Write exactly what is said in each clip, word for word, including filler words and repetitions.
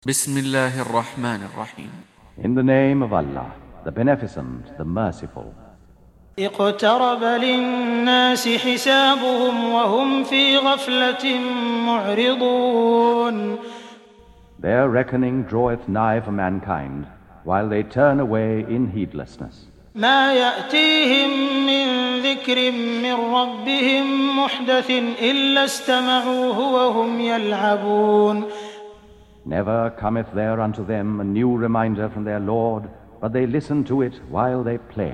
بسم الله الرحمن الرحيم. In the name of Allah, the Beneficent, the Merciful. اقترب للناس حسابهم وهم في غفلة معرضون. Their reckoning draweth nigh for mankind, while they turn away in heedlessness. ما يأتيهم من ذكر من ربهم محدث إلا استمعوه وهم يلعبون. Never cometh there unto them a new reminder from their Lord, but they listen to it while they play.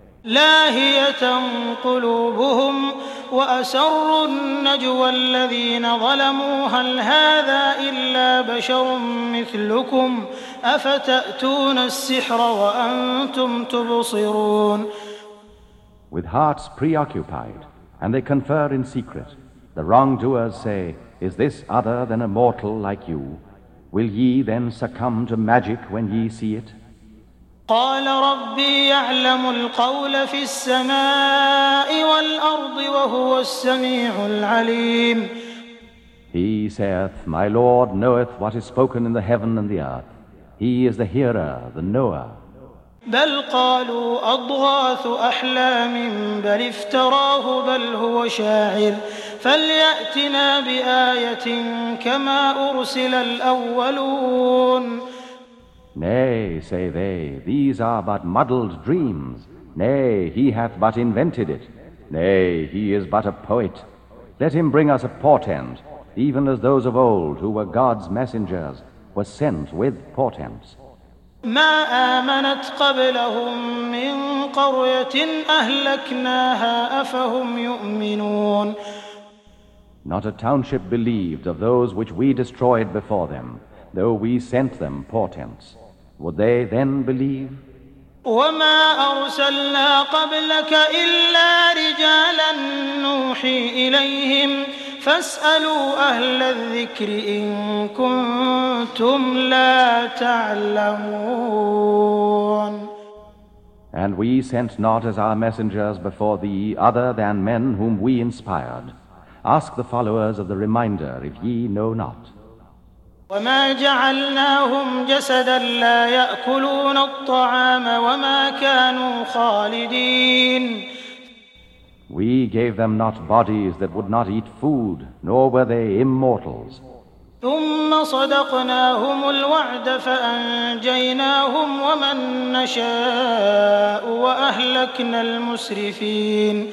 لاهية قلوبهم وأسروا النجوى الذين ظلموا هل هذا إلا بشر مثلكم أفتأتون السحر وأنتم تبصرون. With hearts preoccupied, and they confer in secret, the wrongdoers say, Is this other than a mortal like you? Will ye then succumb to magic when ye see it? قال ربي يعلم القول في السماء والأرض وهو السميع العليم. He saith, My Lord knoweth what is spoken in the heaven and the earth. He is the hearer, the knower. بل قالوا أضغاث أحلام بل افتراه بل هو شاعر فليأتنا بآية كما أرسل الأولون. Nay, say they, these are but muddled dreams. Nay, he hath but invented it. Nay, he is but a poet. Let him bring us a portent, even as those of old who were God's messengers were sent with portents. ما آمنت قبلهم من قرية أهلكناها أفهم يؤمنون. Not a township believed of those which we destroyed before them, though we sent them portents. Would they then believe? وما أرسلنا قبلك إلا رجالا نوحي إليهم فاسألوا أهل الذكر إن كنتم لا تعلمون. And we sent not as our messengers before thee other than men whom we inspired. Ask the followers of the reminder if ye know not. وما جعلناهم جسدا لا يأكلون الطعام وما كانوا خالدين. We gave them not bodies that would not eat food, nor were they immortals. ثم صدقناهم الوعد فأنجيناهم ومن نشاء وأهلكنا المسرفين.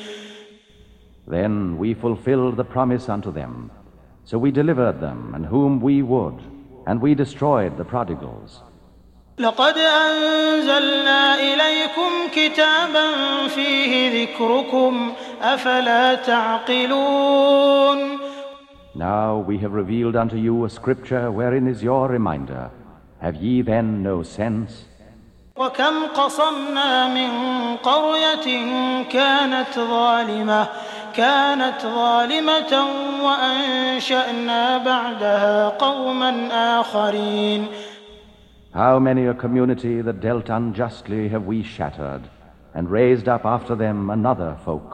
Then we fulfilled the promise unto them. So we delivered them, and whom we would, and we destroyed the prodigals. لقد أنزلنا إليكم كتابا فيه ذكركم أفلا تعقلون. Now we have revealed unto you a scripture wherein is your reminder. Have ye then no sense? وكم قصمنا من قرية كانت ظالمة كانت ظالمة وأنشأنا بعدها قوما آخرين. How many a community that dealt unjustly have we shattered, and raised up after them another folk.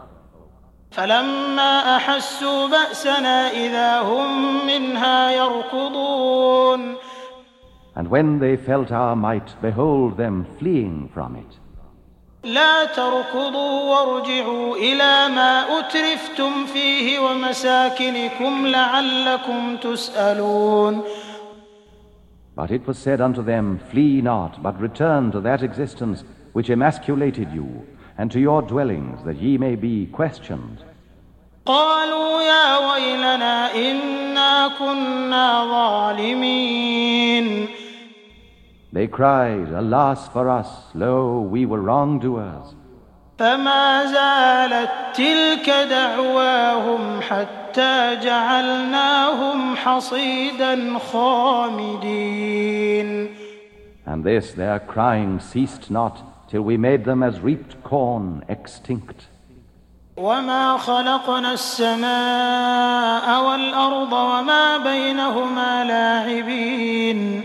فلما أحسوا بأسنا إذا هم منها يركضون. And when they felt our might, behold them fleeing from it. لا تركضوا وارجعوا إلى ما أترفتم فيه ومساكنكم لعلكم تسألون. But it was said unto them, Flee not, but return to that existence which emasculated you, and to your dwellings, that ye may be questioned. قالوا يا ويلنا إنا كنا ظالمين. They cried, Alas for us, lo, we were wrongdoers. فما زالت تلك دعواهم حتى جعلناهم حصيدا خامدين. And this their crying ceased not, till we made them as reaped corn, extinct. وما خلقنا السماء والأرض وما بينهما لاعبين.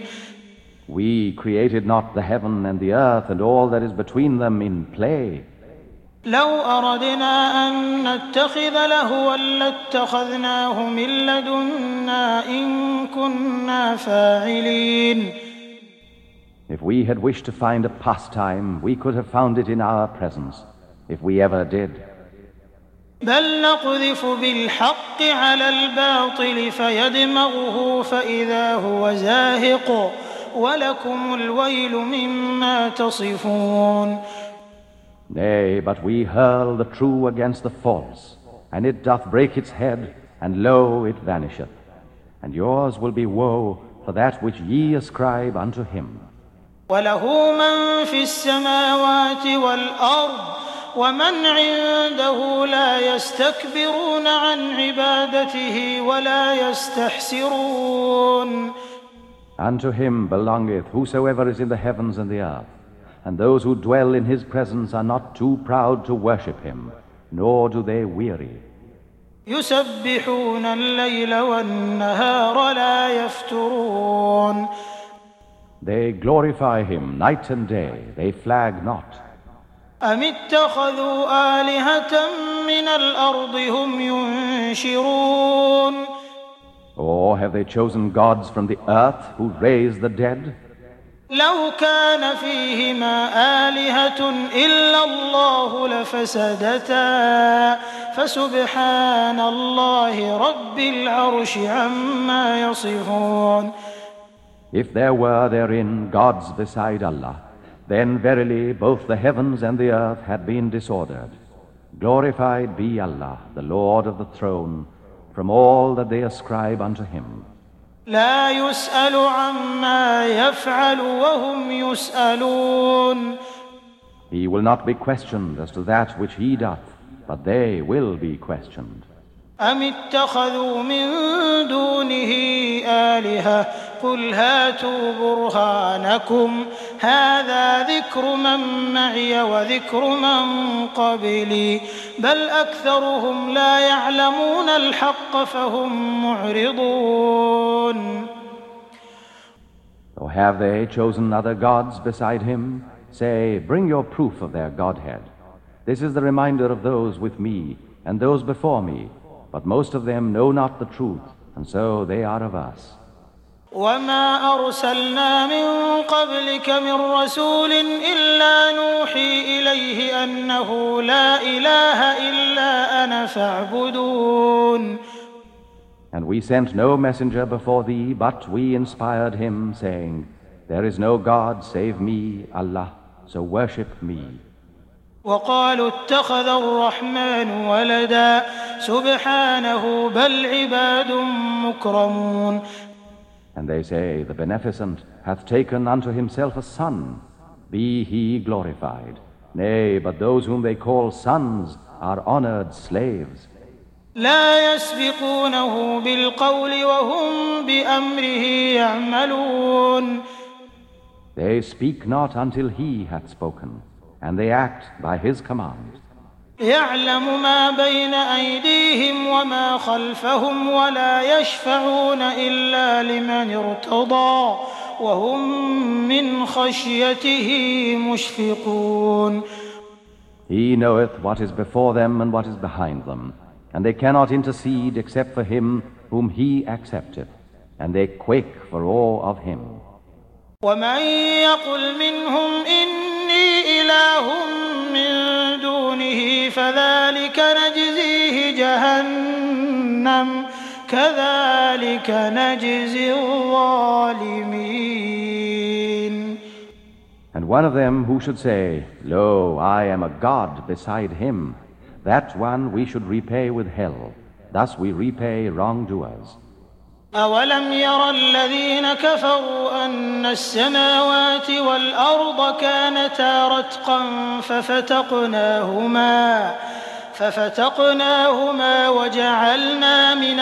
We created not the heaven and the earth and all that is between them in play. لو أردنا أن نتخذ لهوا لاتخذناه من لدنا إن كنا فاعلين. If we had wished to find a pastime, we could have found it in our presence, if we ever did. بل نقذف بالحق على الباطل فيدمغه فإذا هو زاهق ولكم الويل مما تصفون. Nay, but we hurl the true against the false, and it doth break its head, and lo, it vanisheth. And yours will be woe for that which ye ascribe unto him. وله من في السماوات والأرض ومن عنده لا يستكبرون عن عبادته ولا يستحسرون. Unto him belongeth whosoever is in the heavens and the earth, and those who dwell in his presence are not too proud to worship him, nor do they weary. يسبحون الليل والنهار لا يفترون. They glorify him night and day, they flag not. أم اتخذوا آلهة من الأرض هم ينشرون. Or have they chosen gods from the earth who raise the dead? لو كان فيهما آلهة إلا الله لفسدتا فسبحان الله رب العرش عما يصفون. If there were therein gods beside Allah, then verily both the heavens and the earth had been disordered. Glorified be Allah, the Lord of the throne, from all that they ascribe unto him. لا يسأل عما يفعل وهم يسألون. He will not be questioned as to that which he doth, but they will be questioned. أم اتخذوا من دونه آلهة قل هاتوا برهانكم هذا ذكر من معي وذكر من قبلي بل أكثرهم لا يعلمون الحق فهم معرضون. Or have they chosen other gods beside him? Say, bring your proof of their Godhead. This is the reminder of those with me and those before me, but most of them know not the truth, and so they are of us. وما أرسلنا من قبلك من رسول إلا نوحي إليه أنه لا إله إلا أنا فاعبدون. And we sent no messenger before thee, but we inspired him, saying, There is no God save me, Allah, so worship me. وقالوا اتخذ الرحمن ولدا سبحانه بل عباد مكرمون. And they say, The Beneficent hath taken unto himself a son. Be he glorified. Nay, but those whom they call sons are honored slaves. لا يسبقونه بالقول وهم بأمره يعملون. They speak not until he hath spoken, and they act by his command. يعلم ما بين أيديهم وما خلفهم ولا يشفعون إلا لمن ارتضى وهم من خشيته مشفقون. He knoweth what is before them and what is behind them, and they cannot intercede except for him whom he accepteth, and they quake for awe of him. ومن يقل منهم إني إله من دونه فذلك نجزيه جهنم كذلك نجزي الظالمين. And one of them who should say, Lo, I am a god beside him, that one we should repay with hell. Thus we repay wrongdoers. أولم ير الذين كفروا أن السماوات والأرض كانتا رتقا ففتقناهما ففتقناهما وجعلنا من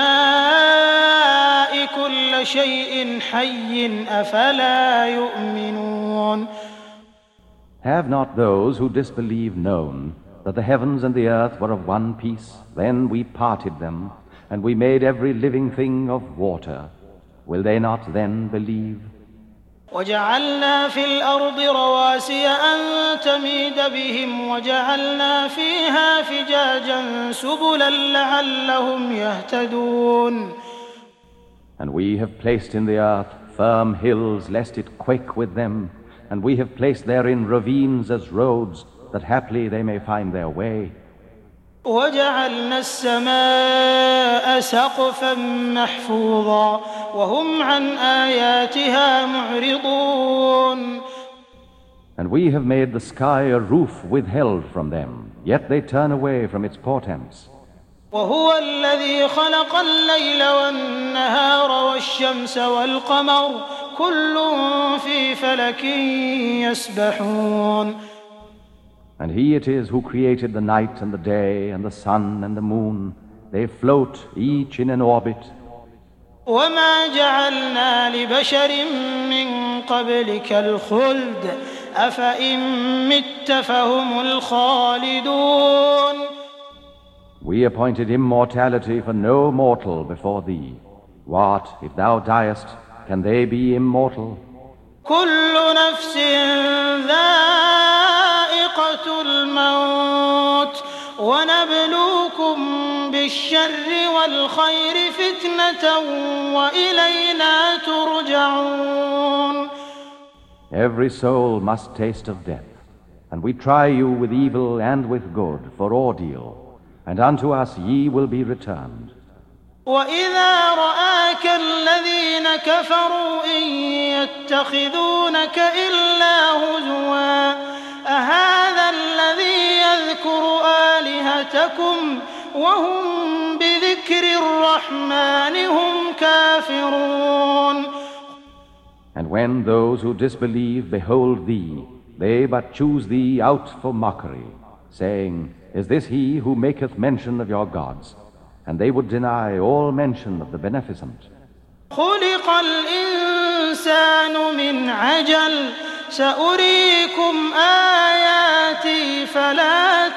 الماء كل شيء حي أفلا يؤمنون. Have not those who disbelieve known that the heavens and the earth were of one piece? Then we parted them, and we made every living thing of water. Will they not then believe? وجعلنا في الأرض رواسي أن تميد بهم وجعلنا فيها فجاجا سبلا لعلهم يهتدون. And we have placed in the earth firm hills lest it quake with them, and we have placed therein ravines as roads, that haply they may find their way. وجعلنا السماء سقفا محفوظا وهم عن آياتها معرضون. And we have made the sky a roof withheld from them, yet they turn away from its portents. وهو الذي خلق الليل والنهار والشمس والقمر كل في فلك يسبحون. And he it is who created the night and the day and the sun and the moon. They float each in an orbit. وما جعلنا لبشر من قبلك الخلد أفإن مت فهم الخالدون. We appointed immortality for no mortal before thee. What, if thou diest, can they be immortal? كل نفس ذائقة الموت ونبلوكم بالشر والخير فتنة وإلينا ترجعون. Every soul must taste of death, and we try you with evil and with good for ordeal, and unto us ye will be returned. وإذا رآك الذين كفروا إن يتخذونك إلا هزوا أهذا الذي يذكر آلهتكم وهم بذكر الرحمن هم كافرون. And when those who disbelieve behold thee, they but choose thee out for mockery, saying, Is this he who maketh mention of your gods? And they would deny all mention of the Beneficent. خلق الإنسان من عجل سأريكم آياتي فلا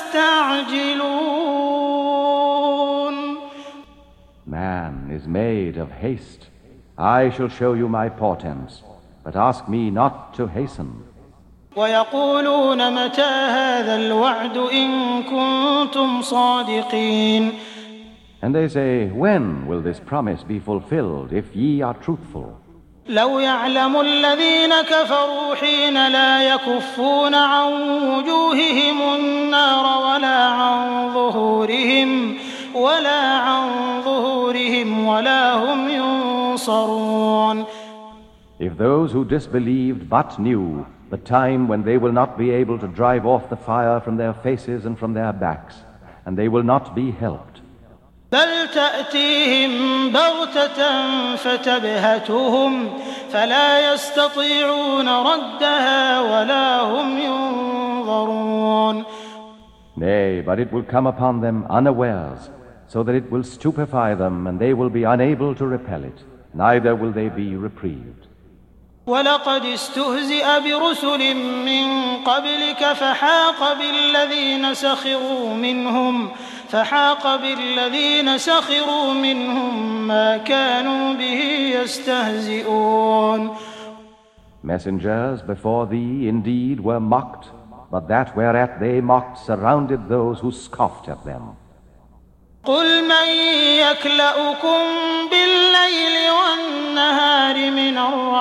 تستعجلون. Man is made of haste. I shall show you my portents, but ask me not to hasten. ويقولون متى هذا الوعد إن كنتم صادقين. And they say, When will this promise be fulfilled, if ye are truthful? لو يعلم الذين كفروا حين لا يكفون عن وجوههم النار ولا عن ظهورهم ولا عن ظهورهم ولا هم ينصرون. If those who disbelieved but knew the time when they will not be able to drive off the fire from their faces and from their backs, and they will not be helped. بل تأتيهم بغتة فتبهتهم فلا يستطيعون ردها ولا هم ينظرون. Nay, but it will come upon them unawares, so that it will stupefy them, and they will be unable to repel it, neither will they be reprieved. ولقد استهزئ برسل من قبلك فحاق بالذين سخروا منهم فحاق بالذين سخروا منهم ما كانوا به يستهزئون. Messengers before thee indeed were mocked, but that whereat they mocked surrounded those who scoffed at them. قل من يكلؤكم بالليل والنهار من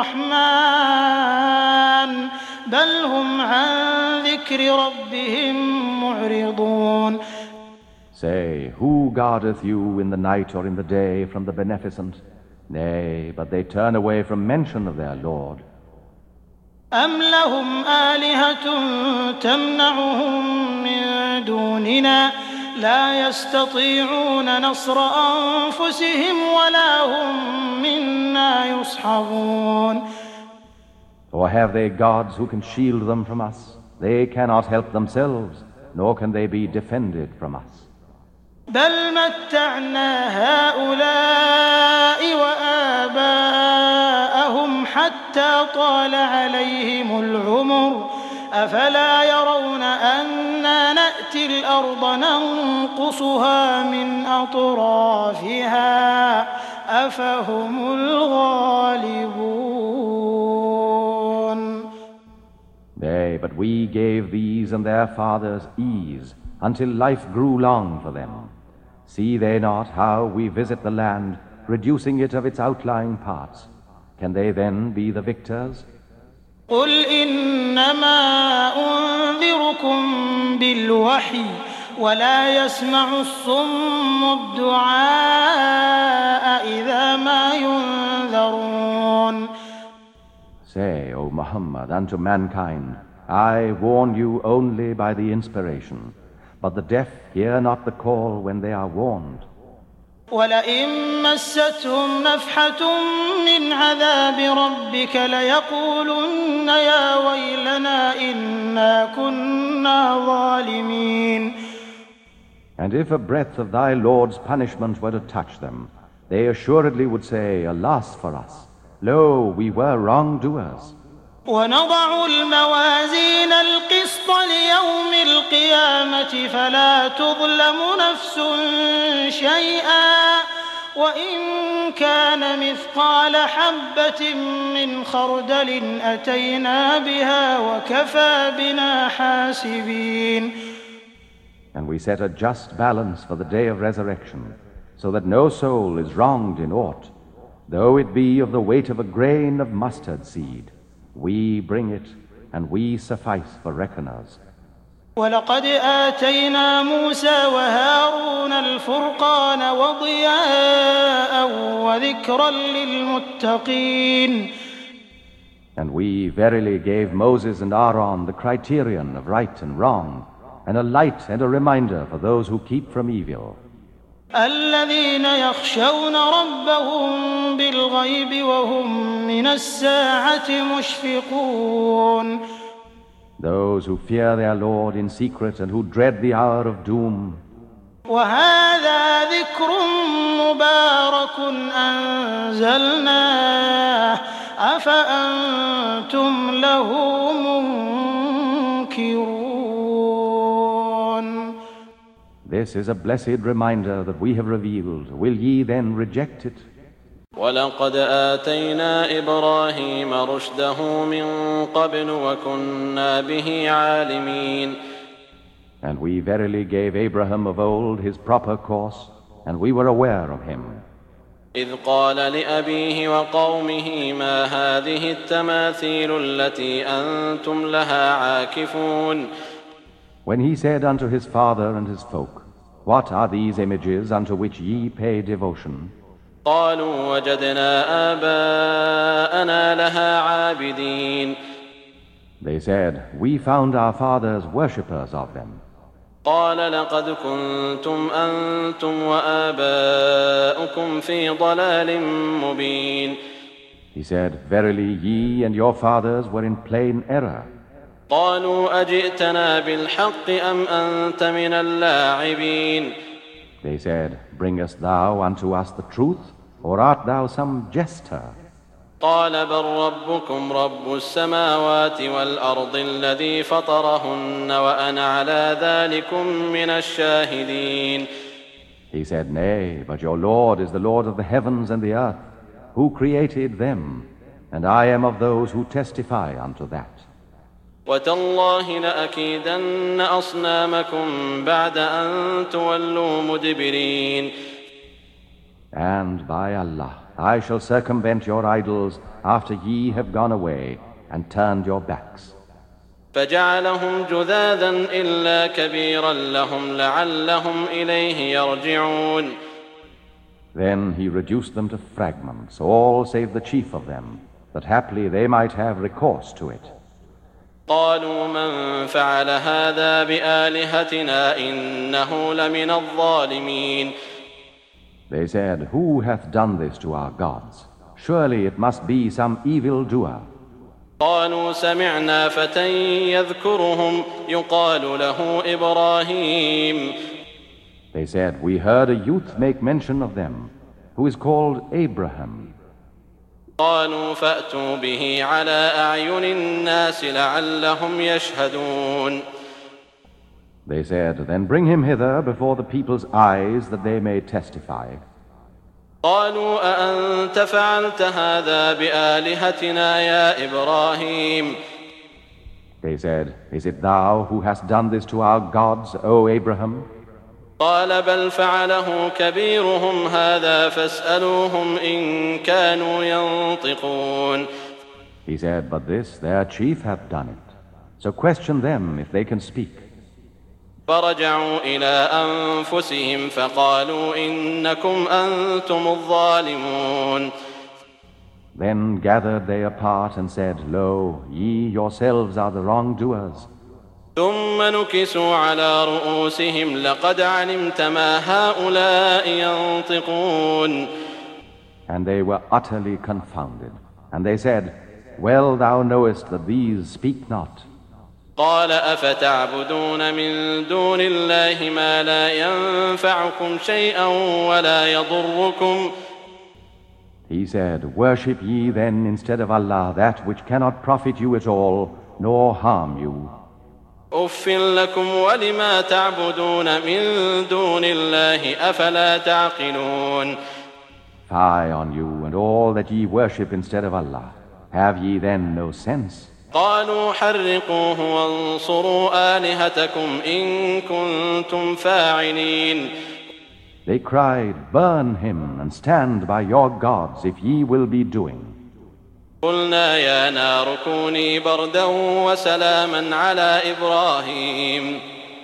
الرحمن بل هم عن ذكر ربهم معرضون. Say, who guardeth you in the night or in the day from the Beneficent? Nay, but they turn away from mention of their Lord. أم لهم آلهة تمنعهم من دوننا لا يستطيعون نصر أنفسهم ولا هم منا يصحبون. Or have they gods who can shield them from us? They cannot help themselves, nor can they be defended from us. بل متعنا هؤلاء وآباءهم حتى طال عليهم العمر أفلا يرون أنا نأتي الأرض ننقصها من أطرافها أفهم الغالبون. Nay, but we gave these and their fathers ease, until life grew long for them. See they not how we visit the land, reducing it of its outlying parts? Can they then be the victors? قل إنما أنذركم بالوحي ولا يسمع الصم الدعاء إذا ما ينذرون. Say, O Muhammad, unto mankind, I warn you only by the inspiration, but the deaf hear not the call when they are warned. ولئن مستهم نفحة من عذاب ربك ليقولن يا ويلنا إنا كنا ظالمين. And if a breath of thy Lord's punishment were to touch them, they assuredly would say, Alas for us! Lo, we were wrongdoers. ونضع الموازين القسط ليوم القيامة فلا تظلم نفس شيئا وإن كان مثقال حبة من خردل أتينا بها وكفى بنا حاسبين. And we set a just balance for the day of resurrection, so that no soul is wronged in aught, though it be of the weight of a grain of mustard seed. We bring it, and we suffice for reckoners. ولقد آتينا موسى وهارون الفرقان وضياء وذكرا للمتقين. And we verily gave Moses and Aaron the criterion of right and wrong, and a light and a reminder for those who keep from evil. الذين يخشون ربهم بالغيب وهم من الساعة مشفقون. Those who fear their Lord in secret and who dread the hour of doom. وهذا ذكر مبارك أنزلناه أفأنتم له منكرون. This is a blessed reminder that we have revealed. Will ye then reject it? وَلَقَدْ آتَيْنَا إِبْرَاهِيمَ رُشْدَهُ مِنْ قَبْلُ وَكُنَّا بِهِ عَالِمِينَ. And we verily gave Abraham of old his proper course, and we were aware of him. إِذْ قَالَ لِأَبِيهِ وَقَوْمِهِ مَا هَذِهِ التَّمَاثِيلُ الَّتِي أَنْتُمْ لَهَا عَاكِفُونَ. When he said unto his father and his folk, What are these images unto which ye pay devotion? قالوا وجدنا آباءنا لها عابدين. They said, We found our fathers worshippers of them. قال لقد كنتم أنتم وآباؤكم في ضلال مبين. He said, Verily ye and your fathers were in plain error. قالوا أجئتنا بالحق أم أنت من اللاعبين. They said, Bringest thou unto us the truth, or art thou some jester? قال بل ربكم رب السماوات والأرض الذي فطرهن وأنا على ذلكم من الشاهدين. He said, Nay, but your Lord is the Lord of the heavens and the earth, who created them, and I am of those who testify unto that. وتالله لأكيدن أصنامكم بعد أن تولوا مدبرين. And by Allah, I shall circumvent your idols after ye have gone away and turned your backs. فجعلهم جذاذا إلا كبيرا لهم لعلهم إليه يرجعون. Then he reduced them to fragments, all save the chief of them, that haply they might have recourse to it. قالوا من فعل هذا بآلهتنا إنه لمن الظالمين. They said, Who hath done this to our gods? Surely it must be some evil doer. قالوا سمعنا فتى يذكرهم يقال له إبراهيم. They said, We heard a youth make mention of them, who is called Abraham. قالوا فأتوا به على أعين الناس لعلهم يشهدون. They said, Then bring him hither before the people's eyes, that they may testify. قالوا أأنت فعلت هذا بآلهتنا يا إبراهيم. They said, "Is it thou who hast done this to our gods, O Abraham?" قال بل فعله كبيرهم هذا فاسألوهم إن كانوا ينطقون. He said, "But this their chief hath done it. So question them if they can speak." فرجعوا إلى أنفسهم فقالوا إنكم أنتم الظالمون. Then gathered they apart and said, "Lo, ye yourselves are the wrongdoers." ثم نكسوا على رؤوسهم لقد علمت ما هؤلاء ينطقون. And they were utterly confounded. And they said, "Well thou knowest that these speak not." قال أفتعبدون من دون الله ما لا ينفعكم شيئا ولا يضركم. He said, "Worship ye then instead of Allah that which cannot profit you at all, nor harm you." أف لكم ولما تعبدون من دون الله أفلا تعقلون. Fie on you and all that ye worship instead of Allah. Have ye then no sense? قالوا حرقوه وانصروا آلهتكم إن كنتم فاعلين. They cried, "Burn him and stand by your gods if ye will be doing." قلنا يا نار كوني بردا وسلاما على إبراهيم.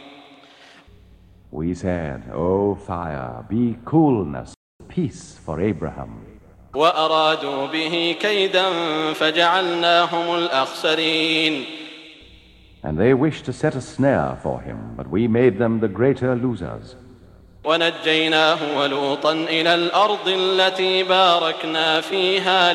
We said, "O fire, be coolness, peace for Abraham." وأرادوا به كيدا فجعلناهم الأخسرين. And they wished to set a snare for him, but we made them the greater losers. ونجيناه ولوطا إلى الأرض التي باركنا فيها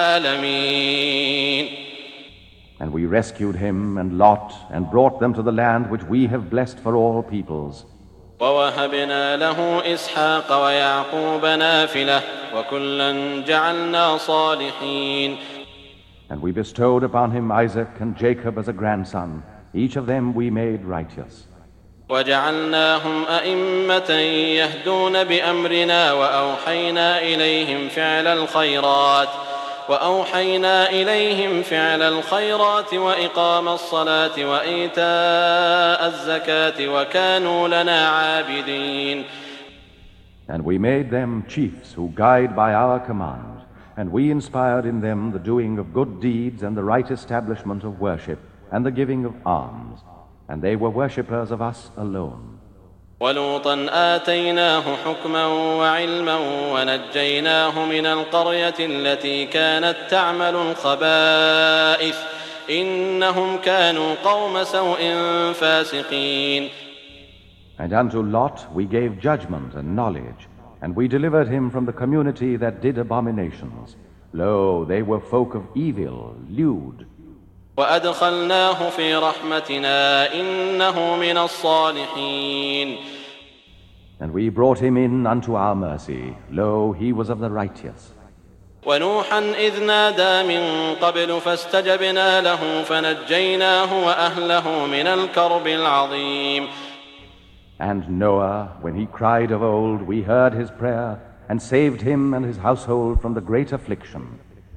للعالمين. And we rescued him and Lot and brought them to the land which we have blessed for all peoples. ووهبنا له إسحاق ويعقوب نافلة وكلا جعلنا صالحين. And we bestowed upon him Isaac and Jacob as a grandson. Each of them we made righteous. وجعلناهم أئمة يهدون بأمرنا وأوحينا إليهم فعل الخيرات وأوحينا إليهم فعل الخيرات وإقام الصلاة وإيتاء الزكاة وكانوا لنا عابدين. And we made them chiefs who guide by our command, and we inspired in them the doing of good deeds and the right establishment of worship and the giving of alms. And they were worshippers of us alone. ولوطا آتيناه حكما وعلما ونجيناه من القرية التي كانت تعمل الخبائث إنهم كانوا قوم سوء فاسقين. And unto Lot we gave judgment and knowledge, and we delivered him from the community that did abominations. Lo, they were folk of evil, lewd. وأدخلناه في رحمتنا إنه من الصالحين. And we brought him in unto our mercy. Lo, he was of the righteous. ونوحا إذ نادى من قبل فاستجبنا له فنجيناه وأهله من الكرب العظيم. And Noah, when he cried of old, we heard his prayer and saved him and his household from the great affliction.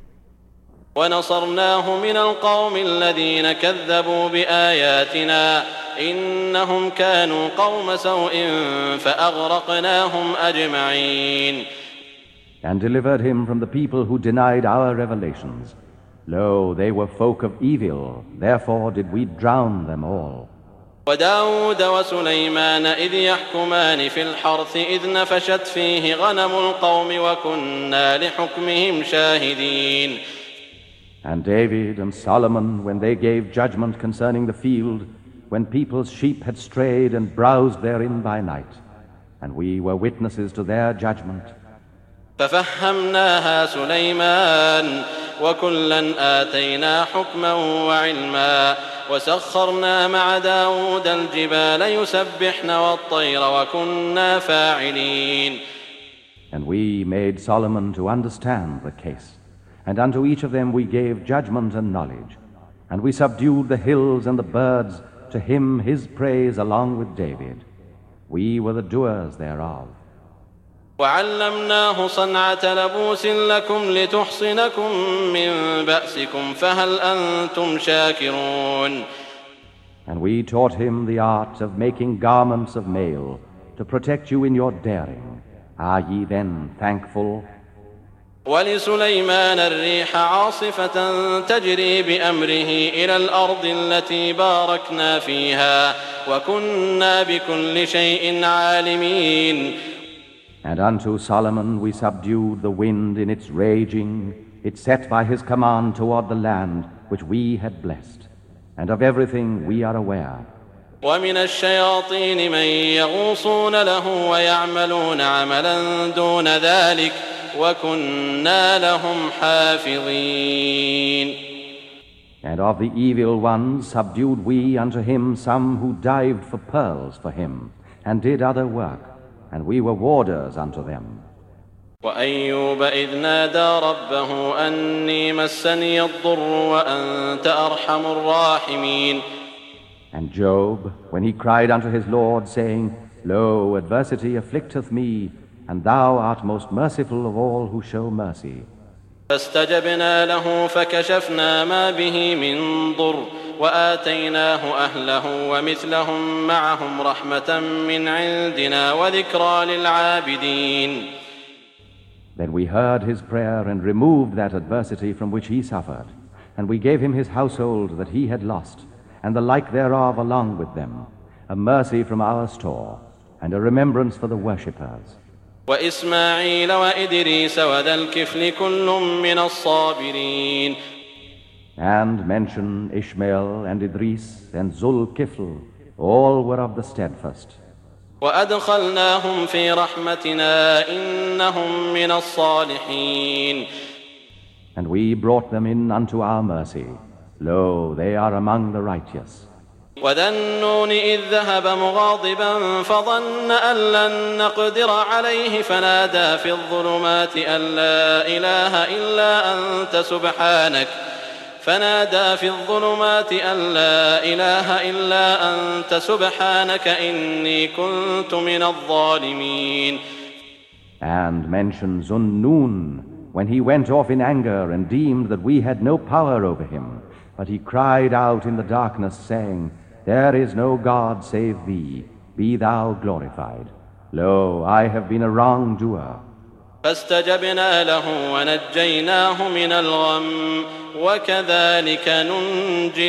ونصرناه من القوم الذين كذبوا بآياتنا إنهم كانوا قوم سوء فأغرقناهم أجمعين. And delivered him from the people who denied our revelations. Lo, they were folk of evil, therefore did we drown them all. وداود وسليمان إذ يحكمان في الحرث إذ نفشت فيه غنم القوم وكنا لحكمهم شاهدين. And David and Solomon, when they gave judgment concerning the field, when people's sheep had strayed and browsed therein by night, and we were witnesses to their judgment. ففهمناها سليمان وكلا آتينا حكما وعلما وسخرنا مع داود الجبال يسبحن والطير وكنا فاعلين. And we made Solomon to understand the case. And unto each of them we gave judgment and knowledge. And we subdued the hills and the birds, to him his praise along with David. We were the doers thereof. وعلمناه صنعة لبوس لكم لتحصنكم من بأسكم فهل أنتم شاكرون. And we taught him the art of making garments of mail to protect you in your daring. Are ye then thankful? ولسليمان الريح عاصفة تجري بأمره إلى الأرض التي باركنا فيها وكنا بكل شيء عالمين. And unto Solomon we subdued the wind in its raging. It set by his command toward the land which we had blessed. And of everything we are aware. ومن الشياطين من يغوصون له ويعملون عملا دون ذلك وكنا لهم حافظين. And of the evil ones subdued we unto him some who dived for pearls for him, and did other work, and we were warders unto them. وأيوب إذ نادى ربه أني مسني الضر وأنت أرحم الراحمين. And Job, when he cried unto his Lord, saying, Lo, adversity afflicteth me, and thou art most merciful of all who show mercy. فاستجبنا له فكشفنا ما به من ضر وآتيناه أهله ومثلهم معهم رحمة من عندنا وذكرى للعابدين. Then we heard his prayer and removed that adversity from which he suffered, and we gave him his household that he had lost, and the like thereof along with them, a mercy from our store, and a remembrance for the worshippers. وإسماعيل وإدريس وذا الكفل كل من الصابرين. And mention Ishmael and Idris and Zul-Kifl, all were of the steadfast. وأدخلناهم في رحمتنا إنهم من الصالحين. And we brought them in unto our mercy. Lo, they are among the righteous. وذا النون إذ ذهب مغاضبا فظن أن لن نقدر عليه فنادى في الظلمات أن لا إله إلا أنت سبحانك فنادى في الظلمات أن لا إله إلا أنت سبحانك إني كنت من الظالمين. And mention Zunnun, when he went off in anger and deemed that we had no power over him, but he cried out in the darkness, saying, There is no God save thee, be thou glorified. Lo, I have been a wrongdoer. فاستجبنا له ونجيناه من الغم وكذلك ننجي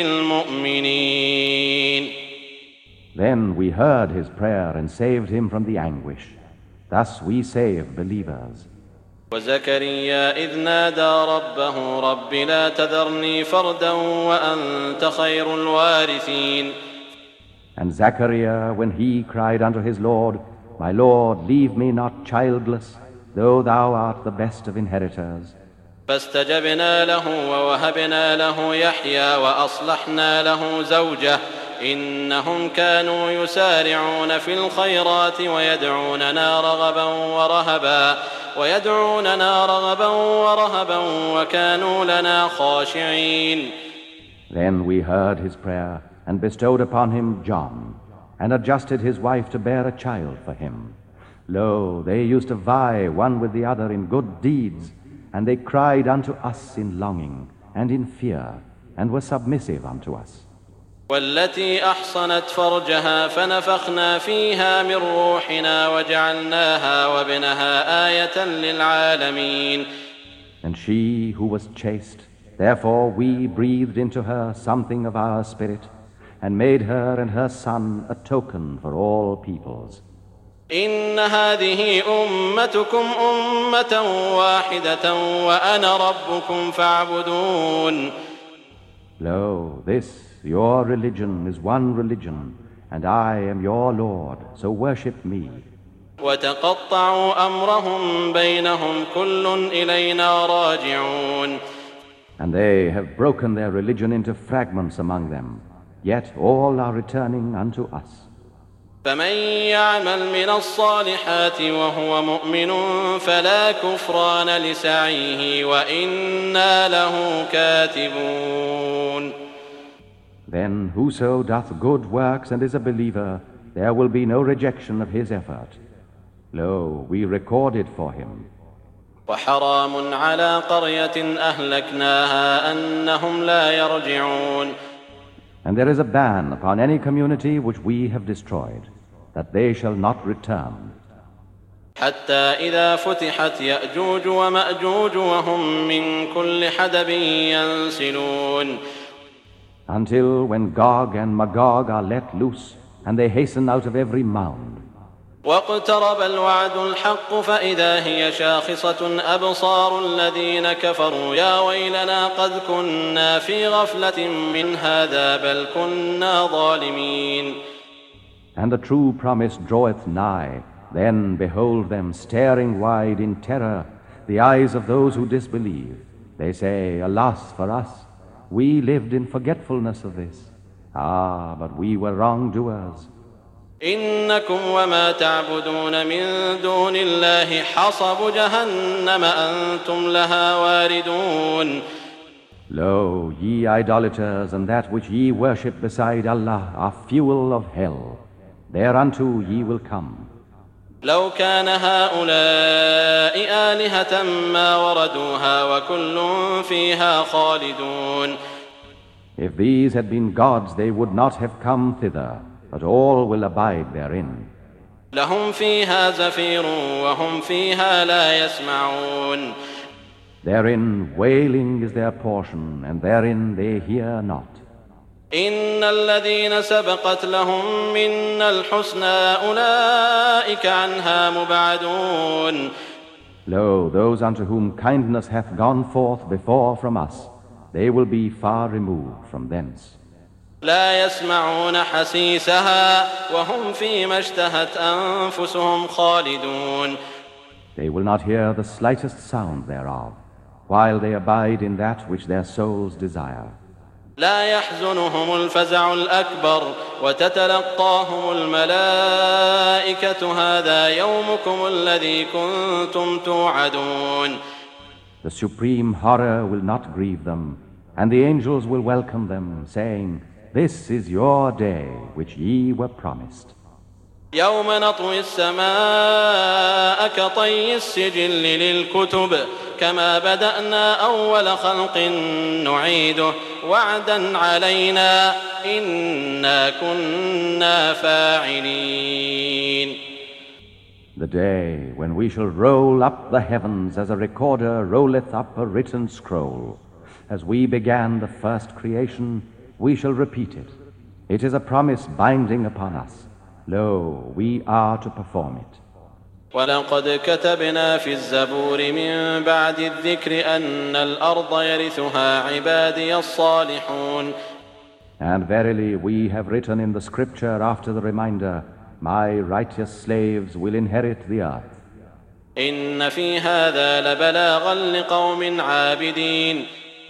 المؤمنين. Then we heard his prayer and saved him from the anguish. Thus we save believers. وزكريا إذ نادى ربه رب لا تذرني فردا وأنت خير الوارثين. And Zachariah, when he cried unto his Lord, My Lord, leave me not childless, though thou art the best of inheritors. فاستجبنا له ووهبنا له يحيى وأصلحنا له زوجه إنهم كانوا يسارعون في الخيرات ويدعوننا رغبا ورهبا ويدعوننا رغبا ورهبا وكانوا لنا خاشعين. Then we heard his prayer and bestowed upon him John, and adjusted his wife to bear a child for him. Lo, they used to vie one with the other in good deeds, and they cried unto us in longing and in fear, and were submissive unto us. والتي أحصنت فرجها فنفخنا فيها من روحنا وجعلناها وابنها آية للعالمين. And she who was chaste, therefore we breathed into her something of our spirit, and made her and her son a token for all peoples. إن هذه أمتكم أمة واحدة وأنا ربكم فاعبدون. Lo, this, your religion, is one religion, and I am your Lord, so worship me. وتقطعوا أمرهم بينهم كل إلينا راجعون. And they have broken their religion into fragments among them, yet all are returning unto us. فمن يعمل من الصالحات وهو مؤمن فلا كفران لسعيه وإنا له كاتبون. Then whoso doth good works and is a believer, there will be no rejection of his effort. Lo, we record it for him. وحرام على قرية أهلكناها أنهم لا يرجعون. And there is a ban upon any community which we have destroyed, that they shall not return. حتى إذا فتحت يأجوج ومأجوج وهم من كل حدب ينسلون. Until when Gog and Magog are let loose, and they hasten out of every mound. واقترب الوعد الحق فإذا هي شاخصة أبصار الذين كفروا يا ويلنا قد كنا في غفلة من هذا بل كنا ظالمين. And the true promise draweth nigh. Then behold them staring wide in terror, the eyes of those who disbelieve. They say, Alas for us, we lived in forgetfulness of this. Ah, but we were wrongdoers. إنكم وما تعبدون من دون الله حصب جهنم أنتم لها واردون. Lo, ye idolaters, and that which ye worship beside Allah are fuel of hell. Thereunto ye will come. لو كان هؤلاء آلهة ما وردوها وكل فيها خالدون. If these had been gods, they would not have come thither, but all will abide therein. لهم فيها زفير وهم فيها لا يسمعون. Therein wailing is their portion, and therein they hear not. إن الذين سبقت لهم منا الحسنى أولئك عنها مبعدون. Lo, those unto whom kindness hath gone forth before from us, they will be far removed from thence. لا يسمعون حسيسها وهم فيما اشتهت أنفسهم خالدون. They will not hear the slightest sound thereof, while they abide in that which their souls desire. لا يحزنهم الفزع الأكبر وتتلقاهم الملائكة هذا يومكم الذي كنتم توعدون. The supreme horror will not grieve them, and the angels will welcome them, saying, This is your day which ye were promised. يوم نطوي السماء كطي السجل للكتب كما بدأنا أول خلق نعيده وعدا علينا إنا كنا فاعلين. The day when we shall roll up the heavens as a recorder rolleth up a written scroll. As we began the first creation, we shall repeat it. It is a promise binding upon us. Lo, we are to perform it. ولقد كتبنا في الزبور من بعد الذكر أن الأرض يرثها عبادي الصالحون. And verily we have written in the scripture after the reminder, My righteous slaves will inherit the earth. إن في هذا لبلاغا لقوم عابدين.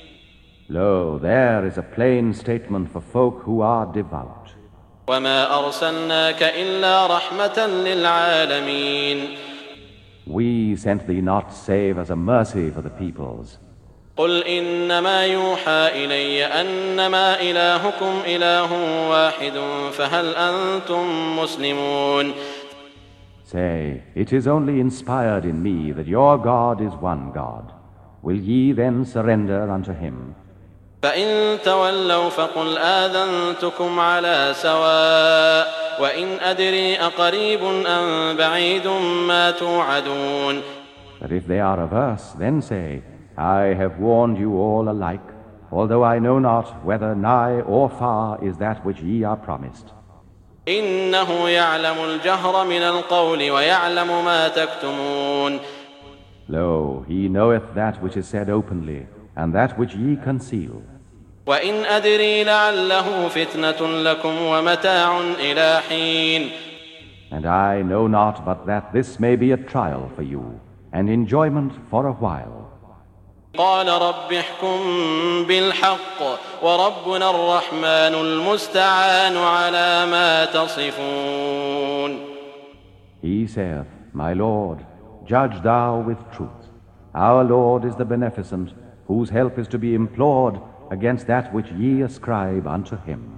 Lo, there is a plain statement for folk who are devout. وما أرسلناك إلا رحمة للعالمين. We sent thee not save as a mercy for the peoples. قل إنما يوحى إلي أنما إلهكم إله واحد فهل أنتم مسلمون. Say, it is only inspired in me that your God is one God. Will ye then surrender unto him? فإن تولوا فقل آذنتكم على سواء وإن أدري أقريب أم بعيد ما توعدون. But if they are averse, then say, I have warned you all alike, although I know not whether nigh or far is that which ye are promised. إنه يعلم الجهر من القول ويعلم ما تكتمون. Lo, he knoweth that which is said openly, and that which ye conceal. وإن أدري لعله فتنة لكم ومتاع إلى حين. And I know not but that this may be a trial for you, and enjoyment for a while. قال رب احكم بالحق وربنا الرحمن المستعان على ما تصفون. He saith, My Lord, judge thou with truth. Our Lord is the beneficent, whose help is to be implored against that which ye ascribe unto him.